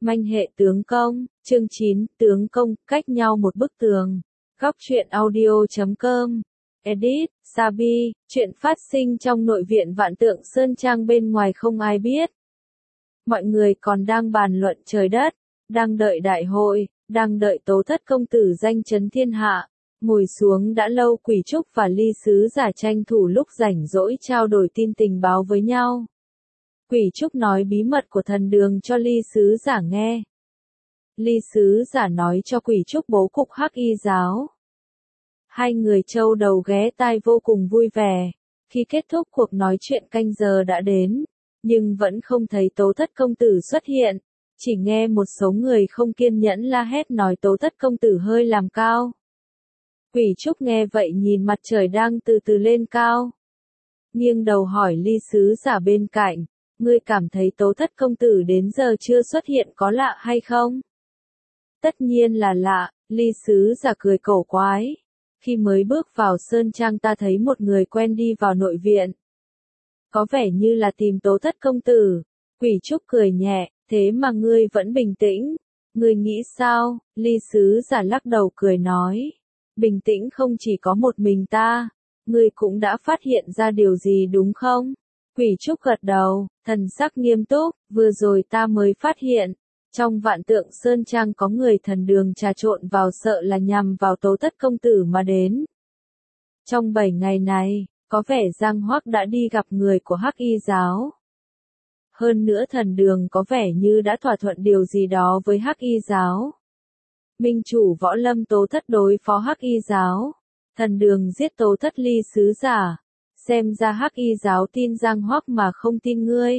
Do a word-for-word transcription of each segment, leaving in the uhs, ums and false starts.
Manh hệ tướng công, chương chín, tướng công, cách nhau một bức tường. Góc truyện audio chấm com. Edit, Sabi, chuyện phát sinh trong nội viện Vạn Tượng Sơn Trang bên ngoài không ai biết. Mọi người còn đang bàn luận trời đất, đang đợi đại hội, đang đợi Tố Thất công tử danh chấn thiên hạ. Ngồi xuống đã lâu, Quỷ Trúc và Ly Sứ Giả tranh thủ lúc rảnh rỗi trao đổi tin tình báo với nhau. Quỷ Trúc nói bí mật của thần đường cho Ly Sứ Giả nghe. Ly Sứ Giả nói cho Quỷ Trúc bố cục Hắc Y giáo. Hai người trâu đầu ghé tai vô cùng vui vẻ. Khi kết thúc cuộc nói chuyện canh giờ đã đến, nhưng vẫn không thấy Tố Thất công tử xuất hiện. Chỉ nghe một số người không kiên nhẫn la hét nói Tố Thất công tử hơi làm cao. Quỷ Trúc nghe vậy nhìn mặt trời đang từ từ lên cao, nghiêng đầu hỏi Ly Sứ Giả bên cạnh, ngươi cảm thấy Tố Thất công tử đến giờ chưa xuất hiện có lạ hay không? Tất nhiên là lạ, Ly Sứ Giả cười cổ quái. Khi mới bước vào sơn trang ta thấy một người quen đi vào nội viện. Có vẻ như là tìm Tố Thất công tử. Quỷ Trúc cười nhẹ, thế mà ngươi vẫn bình tĩnh. Ngươi nghĩ sao? Ly Sứ Giả lắc đầu cười nói. Bình tĩnh không chỉ có một mình ta. Ngươi cũng đã phát hiện ra điều gì đúng không? Quỷ Trúc gật đầu, thần sắc nghiêm túc, vừa rồi ta mới phát hiện. Trong Vạn Tượng Sơn Trang có người thần đường trà trộn vào, sợ là nhằm vào Tố Thất công tử mà đến. Trong bảy ngày này, có vẻ Giang Hoắc đã đi gặp người của Hắc Y giáo. Hơn nữa thần đường có vẻ như đã thỏa thuận điều gì đó với Hắc Y giáo. Minh chủ võ lâm Tố Thất đối phó Hắc Y giáo. Thần đường giết Tố Thất. Ly Sứ Giả. Xem ra Hắc Y giáo tin Giang Hoắc mà không tin ngươi.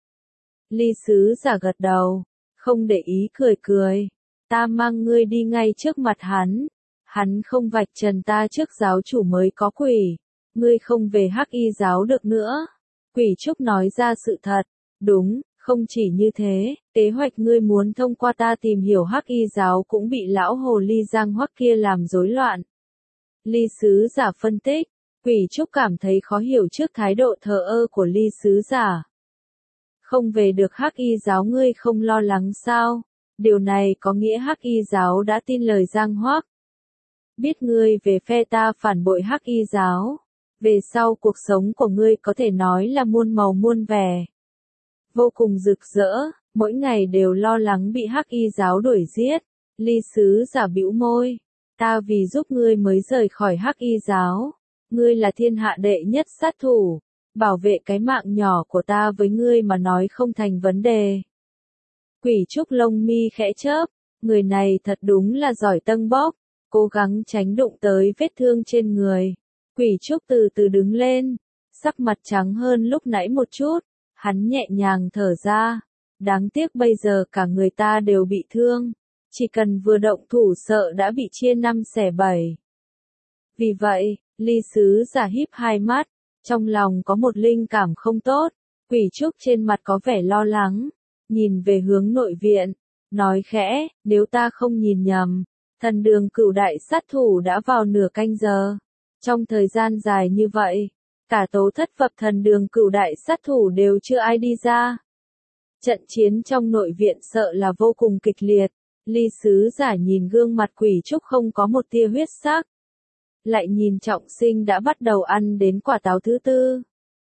Ly Sứ Giả gật đầu, không để ý cười cười. Ta mang ngươi đi ngay trước mặt hắn. Hắn không vạch trần ta trước giáo chủ mới có quỷ. Ngươi không về Hắc Y giáo được nữa. Quỷ Trúc nói ra sự thật. Đúng, không chỉ như thế, kế hoạch ngươi muốn thông qua ta tìm hiểu Hắc Y giáo cũng bị lão hồ ly Giang Hoắc kia làm rối loạn. Ly Sứ Giả phân tích. Quỷ Trúc cảm thấy khó hiểu trước thái độ thờ ơ của Ly Sứ Giả. Không về được Hắc Y giáo ngươi không lo lắng sao? Điều này có nghĩa Hắc Y giáo đã tin lời Giang Hoắc. Biết ngươi về phe ta phản bội Hắc Y giáo. Về sau cuộc sống của ngươi có thể nói là muôn màu muôn vẻ. Vô cùng rực rỡ, mỗi ngày đều lo lắng bị Hắc Y giáo đuổi giết. Ly Sứ Giả bĩu môi. Ta vì giúp ngươi mới rời khỏi Hắc Y giáo. Ngươi là thiên hạ đệ nhất sát thủ. Bảo vệ cái mạng nhỏ của ta với ngươi mà nói không thành vấn đề. Quỷ Trúc lông mi khẽ chớp. Người này thật đúng là giỏi tâng bốc. Cố gắng tránh đụng tới vết thương trên người. Quỷ Trúc từ từ đứng lên. Sắc mặt trắng hơn lúc nãy một chút. Hắn nhẹ nhàng thở ra. Đáng tiếc bây giờ cả người ta đều bị thương. Chỉ cần vừa động thủ sợ đã bị chia năm xẻ bảy. Vì vậy, Ly Sứ Giả híp hai mắt. Trong lòng có một linh cảm không tốt. Quỷ Trúc trên mặt có vẻ lo lắng. Nhìn về hướng nội viện. Nói khẽ, nếu ta không nhìn nhầm. Thần đường cửu đại sát thủ đã vào nửa canh giờ. Trong thời gian dài như vậy. Cả Tố Thất và thần đường cửu đại sát thủ đều chưa ai đi ra. Trận chiến trong nội viện sợ là vô cùng kịch liệt. Ly Sứ Giả nhìn gương mặt Quỷ Trúc không có một tia huyết sắc. Lại nhìn Trọng Sinh đã bắt đầu ăn đến quả táo thứ tư.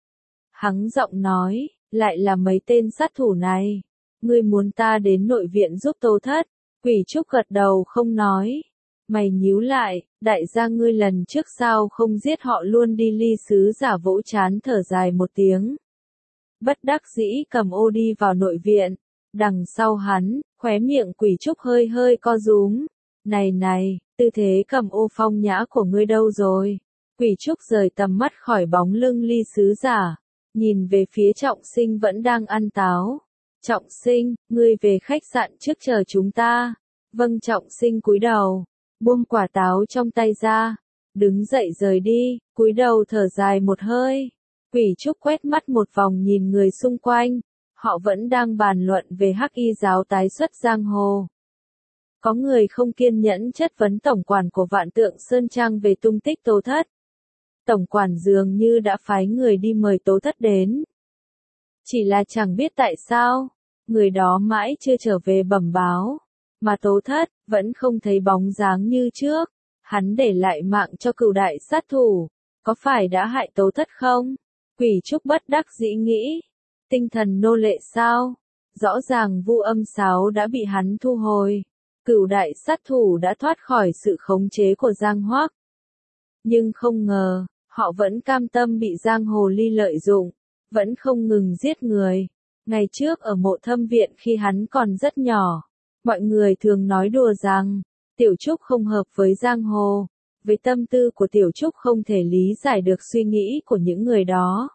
Hắng giọng nói, lại là mấy tên sát thủ này. Ngươi muốn ta đến nội viện giúp Tố Thất. Quỷ Trúc gật đầu không nói. Mày nhíu lại, đại gia ngươi lần trước sao không giết họ luôn đi. Ly Sứ Giả vỗ trán thở dài một tiếng. Bất đắc dĩ cầm ô đi vào nội viện. Đằng sau hắn, khóe miệng Quỷ Trúc hơi hơi co rúm. Này này, tư thế cầm ô phong nhã của ngươi đâu rồi? Quỷ Trúc rời tầm mắt khỏi bóng lưng Ly Sứ Giả. Nhìn về phía Trọng Sinh vẫn đang ăn táo. Trọng Sinh, ngươi về khách sạn trước chờ chúng ta. Vâng. Trọng Sinh cúi đầu. Buông quả táo trong tay ra. Đứng dậy rời đi, cúi đầu thở dài một hơi. Quỷ Trúc quét mắt một vòng nhìn người xung quanh. Họ vẫn đang bàn luận về Hắc Y giáo tái xuất giang hồ. Có người không kiên nhẫn chất vấn tổng quản của Vạn Tượng Sơn Trang về tung tích Tố Thất. Tổng quản dường như đã phái người đi mời Tố Thất đến. Chỉ là chẳng biết tại sao, người đó mãi chưa trở về bẩm báo. Mà Tố Thất, vẫn không thấy bóng dáng như trước. Hắn để lại mạng cho cửu đại sát thủ. Có phải đã hại Tố Thất không? Quỷ Trúc bất đắc dĩ nghĩ. Tinh thần nô lệ sao? Rõ ràng vu âm sáo đã bị hắn thu hồi. Cửu đại sát thủ đã thoát khỏi sự khống chế của Giang Hoác. Nhưng không ngờ, họ vẫn cam tâm bị Giang Hồ Ly lợi dụng. Vẫn không ngừng giết người. Ngày trước ở mộ thâm viện khi hắn còn rất nhỏ. Mọi người thường nói đùa rằng, Tiểu Trúc không hợp với Giang Hồ. Với tâm tư của Tiểu Trúc không thể lý giải được suy nghĩ của những người đó.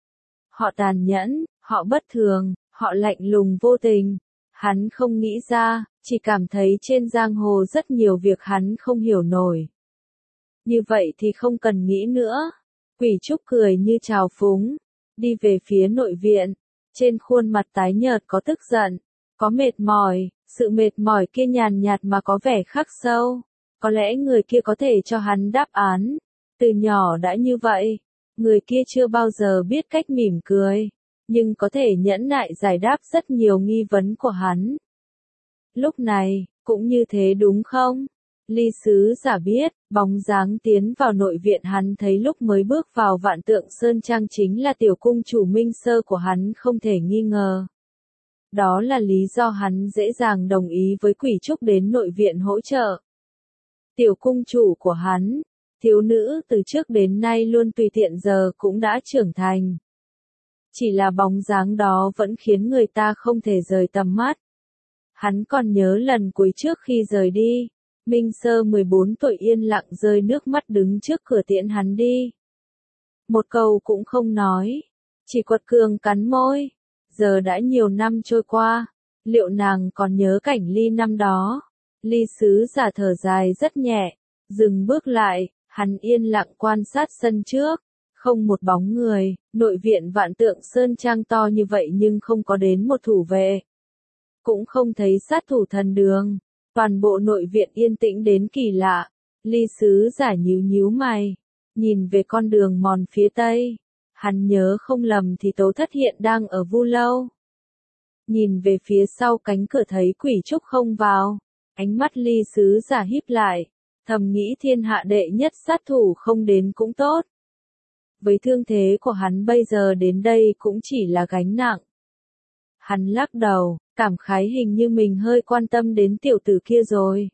Họ tàn nhẫn, họ bất thường, họ lạnh lùng vô tình. Hắn không nghĩ ra, chỉ cảm thấy trên Giang Hồ rất nhiều việc hắn không hiểu nổi. Như vậy thì không cần nghĩ nữa. Quỷ Trúc cười như trào phúng, đi về phía nội viện. Trên khuôn mặt tái nhợt có tức giận, có mệt mỏi, sự mệt mỏi kia nhàn nhạt mà có vẻ khắc sâu. Có lẽ người kia có thể cho hắn đáp án. Từ nhỏ đã như vậy, người kia chưa bao giờ biết cách mỉm cười, nhưng có thể nhẫn nại giải đáp rất nhiều nghi vấn của hắn. Lúc này, cũng như thế đúng không? Ly Sứ Giả biết, bóng dáng tiến vào nội viện hắn thấy lúc mới bước vào Vạn Tượng Sơn Trang chính là tiểu cung chủ Minh Sơ của hắn không thể nghi ngờ. Đó là lý do hắn dễ dàng đồng ý với Quỷ Trúc đến nội viện hỗ trợ. Tiểu cung chủ của hắn, thiếu nữ từ trước đến nay luôn tùy tiện giờ cũng đã trưởng thành. Chỉ là bóng dáng đó vẫn khiến người ta không thể rời tầm mắt. Hắn còn nhớ lần cuối trước khi rời đi, Minh Sơ mười bốn tuổi yên lặng rơi nước mắt đứng trước cửa tiễn hắn đi. Một câu cũng không nói, chỉ quật cường cắn môi. Giờ đã nhiều năm trôi qua, liệu nàng còn nhớ cảnh Ly năm đó? Ly Sứ Giả thở dài rất nhẹ, dừng bước lại, hắn yên lặng quan sát sân trước, không một bóng người. Nội viện Vạn Tượng Sơn Trang to như vậy nhưng không có đến một thủ vệ, cũng không thấy sát thủ thần đường. Toàn bộ nội viện yên tĩnh đến kỳ lạ. Ly Sứ Giả nhíu nhíu mày, nhìn về con đường mòn phía tây. Hắn nhớ không lầm thì Tố Thất hiện đang ở Vu Lâu. Nhìn về phía sau cánh cửa thấy Quỷ Trúc không vào, ánh mắt Ly Sứ Giả híp lại, thầm nghĩ thiên hạ đệ nhất sát thủ không đến cũng tốt. Với thương thế của hắn bây giờ đến đây cũng chỉ là gánh nặng. Hắn lắc đầu, cảm khái hình như mình hơi quan tâm đến tiểu tử kia rồi.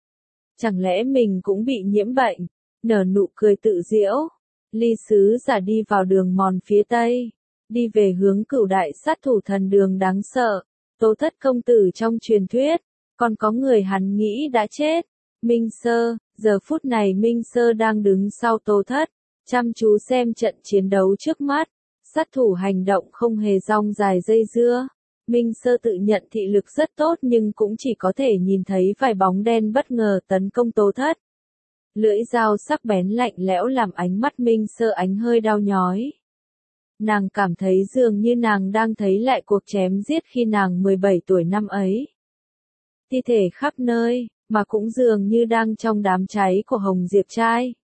Chẳng lẽ mình cũng bị nhiễm bệnh? Nở nụ cười tự giễu. Ly Sứ Giả đi vào đường mòn phía tây, đi về hướng cửu đại sát thủ thần đường đáng sợ. Tố Thất công tử trong truyền thuyết, còn có người hắn nghĩ đã chết. Minh Sơ, giờ phút này Minh Sơ đang đứng sau Tố Thất, chăm chú xem trận chiến đấu trước mắt. Sát thủ hành động không hề rong dài dây dưa. Minh Sơ tự nhận thị lực rất tốt nhưng cũng chỉ có thể nhìn thấy vài bóng đen bất ngờ tấn công Tố Thất. Lưỡi dao sắc bén lạnh lẽo làm ánh mắt Minh Sơ ánh hơi đau nhói. Nàng cảm thấy dường như nàng đang thấy lại cuộc chém giết khi nàng mười bảy tuổi năm ấy. Thi thể khắp nơi, mà cũng dường như đang trong đám cháy của Hồng Diệp Trai.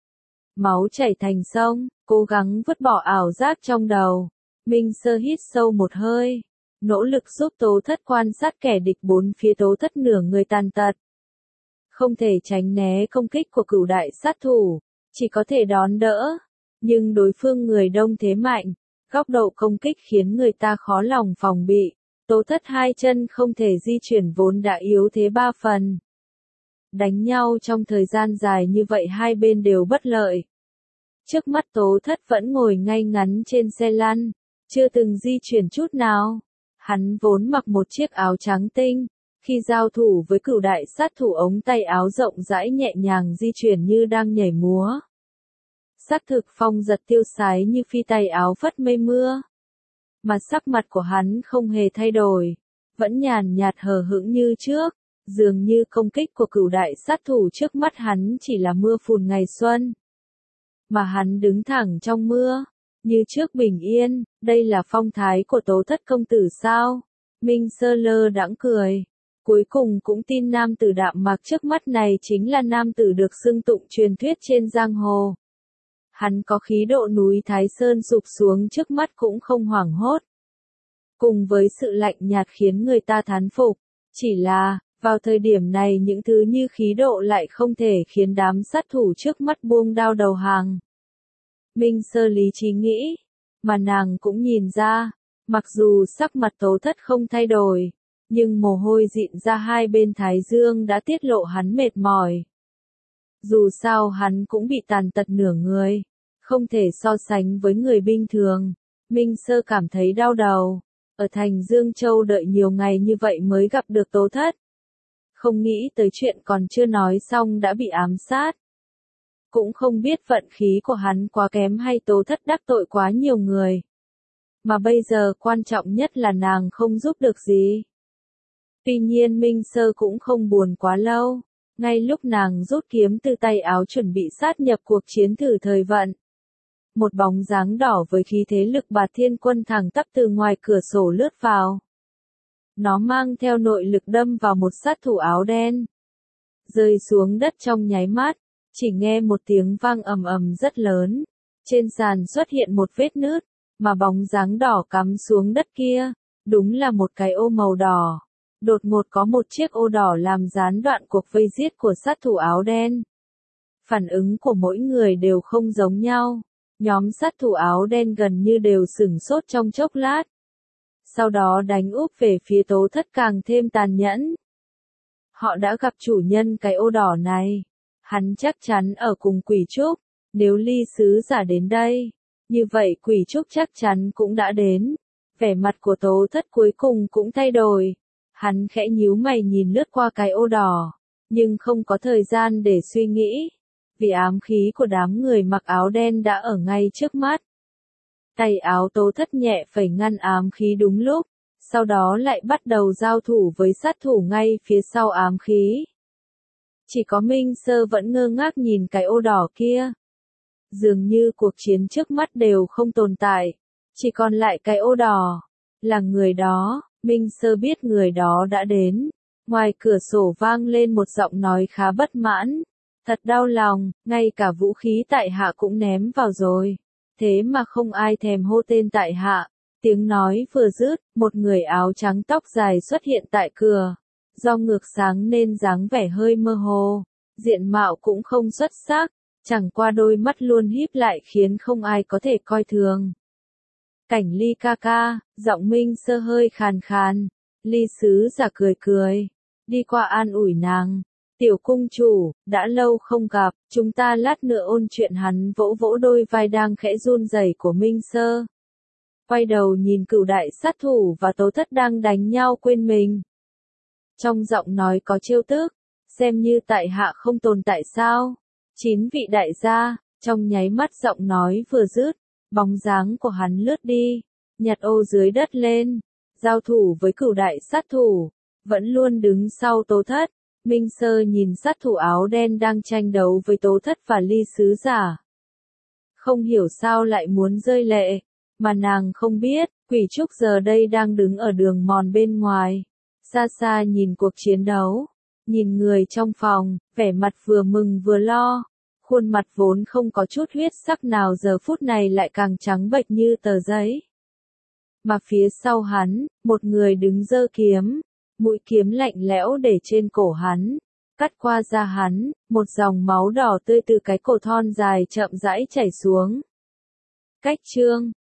Máu chảy thành sông, cố gắng vứt bỏ ảo giác trong đầu. Minh Sơ hít sâu một hơi, nỗ lực giúp Tố Thất quan sát kẻ địch bốn phía. Tố Thất nửa người tàn tật, không thể tránh né công kích của cửu đại sát thủ, chỉ có thể đón đỡ. Nhưng đối phương người đông thế mạnh, góc độ công kích khiến người ta khó lòng phòng bị. Tố Thất hai chân không thể di chuyển vốn đã yếu thế ba phần. Đánh nhau trong thời gian dài như vậy hai bên đều bất lợi. Trước mắt Tố Thất vẫn ngồi ngay ngắn trên xe lăn, chưa từng di chuyển chút nào. Hắn vốn mặc một chiếc áo trắng tinh. Khi giao thủ với cửu đại sát thủ ống tay áo rộng rãi nhẹ nhàng di chuyển như đang nhảy múa. Xác thực phong giật tiêu sái như phi tay áo phất mây mưa. Mà sắc mặt của hắn không hề thay đổi, vẫn nhàn nhạt hờ hững như trước, dường như công kích của cửu đại sát thủ trước mắt hắn chỉ là mưa phùn ngày xuân. Mà hắn đứng thẳng trong mưa, như trước bình yên. Đây là phong thái của Tố Thất công tử sao? Minh Sơ lơ đãng cười. Cuối cùng cũng tin nam tử đạm mạc trước mắt này chính là nam tử được xưng tụng truyền thuyết trên giang hồ. Hắn có khí độ núi Thái Sơn sụp xuống trước mắt cũng không hoảng hốt. cùng với sự lạnh nhạt khiến người ta thán phục. Chỉ là, vào thời điểm này những thứ như khí độ lại không thể khiến đám sát thủ trước mắt buông đao đầu hàng. Minh Sơ lý trí nghĩ, mà nàng cũng nhìn ra, mặc dù sắc mặt Tố Thất không thay đổi, nhưng mồ hôi dịn ra hai bên thái dương đã tiết lộ hắn mệt mỏi. Dù sao hắn cũng bị tàn tật nửa người, không thể so sánh với người bình thường. Minh Sơ cảm thấy đau đầu, ở thành Dương Châu đợi nhiều ngày như vậy mới gặp được Tố Thất. Không nghĩ tới chuyện còn chưa nói xong đã bị ám sát. Cũng không biết vận khí của hắn quá kém hay Tố Thất đắc tội quá nhiều người. Mà bây giờ quan trọng nhất là nàng không giúp được gì. Tuy nhiên Minh Sơ cũng không buồn quá lâu. Ngay lúc nàng rút kiếm từ tay áo chuẩn bị sát nhập cuộc chiến thử thời vận. Một bóng dáng đỏ với khí thế lực Bạt Thiên Quân thẳng tắp từ ngoài cửa sổ lướt vào. Nó mang theo nội lực đâm vào một sát thủ áo đen. Rơi xuống đất trong nháy mắt, chỉ nghe một tiếng vang ầm ầm rất lớn. Trên sàn xuất hiện một vết nứt, mà bóng dáng đỏ cắm xuống đất kia, đúng là một cái ô màu đỏ. Đột ngột có một chiếc ô đỏ làm gián đoạn cuộc vây giết của sát thủ áo đen. Phản ứng của mỗi người đều không giống nhau. Nhóm sát thủ áo đen gần như đều sửng sốt trong chốc lát. Sau đó đánh úp về phía Tố Thất càng thêm tàn nhẫn. Họ đã gặp chủ nhân cái ô đỏ này. Hắn chắc chắn ở cùng Quỷ Trúc. Nếu Ly sứ giả đến đây, như vậy Quỷ Trúc chắc chắn cũng đã đến. Vẻ mặt của Tố Thất cuối cùng cũng thay đổi. Hắn khẽ nhíu mày nhìn lướt qua cái ô đỏ, nhưng không có thời gian để suy nghĩ, vì ám khí của đám người mặc áo đen đã ở ngay trước mắt. Tay áo Tố Thất nhẹ phẩy ngăn ám khí đúng lúc, sau đó lại bắt đầu giao thủ với sát thủ ngay phía sau ám khí. Chỉ có Minh Sơ vẫn ngơ ngác nhìn cái ô đỏ kia. Dường như cuộc chiến trước mắt đều không tồn tại, chỉ còn lại cái ô đỏ, là người đó. Minh Sơ biết người đó đã đến. Ngoài cửa sổ vang lên một giọng nói khá bất mãn. Thật đau lòng, ngay cả vũ khí tại hạ cũng ném vào rồi. Thế mà không ai thèm hô tên tại hạ. Tiếng nói vừa dứt, một người áo trắng tóc dài xuất hiện tại cửa. Do ngược sáng nên dáng vẻ hơi mơ hồ. Diện mạo cũng không xuất sắc, chẳng qua đôi mắt luôn híp lại khiến không ai có thể coi thường. Cảnh Ly ca ca, giọng Minh Sơ hơi khàn khàn. Ly sứ giả cười cười, đi qua an ủi nàng. Tiểu cung chủ, đã lâu không gặp, chúng ta lát nữa ôn chuyện. Hắn vỗ vỗ đôi vai đang khẽ run rẩy của Minh Sơ. Quay đầu nhìn Cửu đại sát thủ và Tố Thất đang đánh nhau quên mình. Trong giọng nói có trêu tức, xem như tại hạ không tồn tại sao? Chín vị đại gia, trong nháy mắt giọng nói vừa dứt. Bóng dáng của hắn lướt đi, nhặt ô dưới đất lên, giao thủ với Cửu đại sát thủ, vẫn luôn đứng sau Tố Thất. Minh Sơ nhìn sát thủ áo đen đang tranh đấu với Tố Thất và Ly sứ giả. Không hiểu sao lại muốn rơi lệ, mà nàng không biết, Quỷ Trúc giờ đây đang đứng ở đường mòn bên ngoài, xa xa nhìn cuộc chiến đấu, nhìn người trong phòng, vẻ mặt vừa mừng vừa lo. Khuôn mặt vốn không có chút huyết sắc nào giờ phút này lại càng trắng bệch như tờ giấy. Mà phía sau hắn, một người đứng giơ kiếm, mũi kiếm lạnh lẽo để trên cổ hắn, cắt qua da hắn, một dòng máu đỏ tươi từ cái cổ thon dài chậm rãi chảy xuống. Cách chương